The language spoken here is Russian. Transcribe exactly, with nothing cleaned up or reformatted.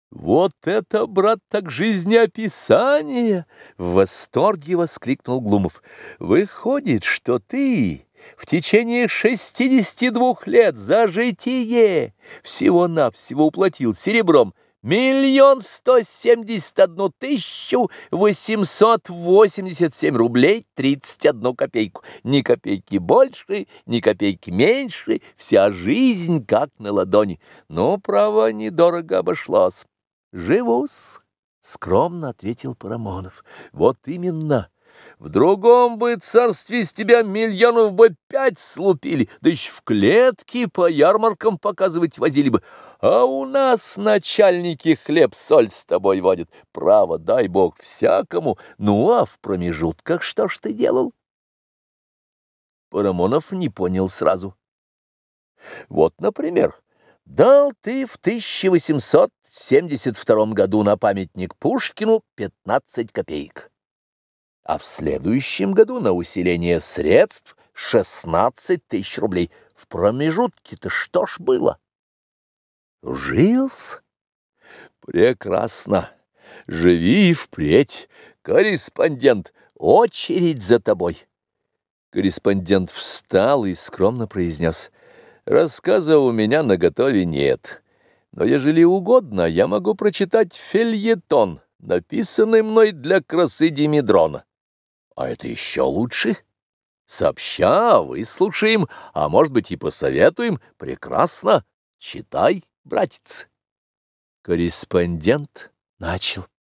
«Вот это, брат, так жизнеописание!» — в восторге воскликнул Глумов. «Выходит, что ты в течение шестидесяти двух лет за житие всего-навсего уплатил серебром миллион сто семьдесят одну тысячу восемьсот восемьдесят семь рублей тридцать одну копейку. Ни копейки больше, ни копейки меньше, вся жизнь как на ладони. Ну, право, недорого обошлось». «Живу-с», — скромно ответил Парамонов. «Вот именно. В другом бы царстве с тебя миллионов бы пять слупили, да еще в клетке по ярмаркам показывать возили бы. А у нас начальники хлеб-соль с тобой водят. Право, дай бог всякому. Ну, а в промежутках что ж ты делал?» Парамонов не понял сразу. «Вот, например, дал ты в тысяча восемьсот семьдесят втором году на памятник Пушкину пятнадцать копеек, а в следующем году на усиление средств шестнадцать тысяч рублей. В промежутке-то что ж было?» «Жил-с? Прекрасно. Живи впредь. Корреспондент, очередь за тобой». Корреспондент встал и скромно произнес: «Рассказа у меня наготове нет, но, ежели угодно, я могу прочитать фельетон, написанный мной для красы Димедрона. А это еще лучше. Сообща выслушаем, а может быть и посоветуем. Прекрасно. Читай, братец». Корреспондент начал.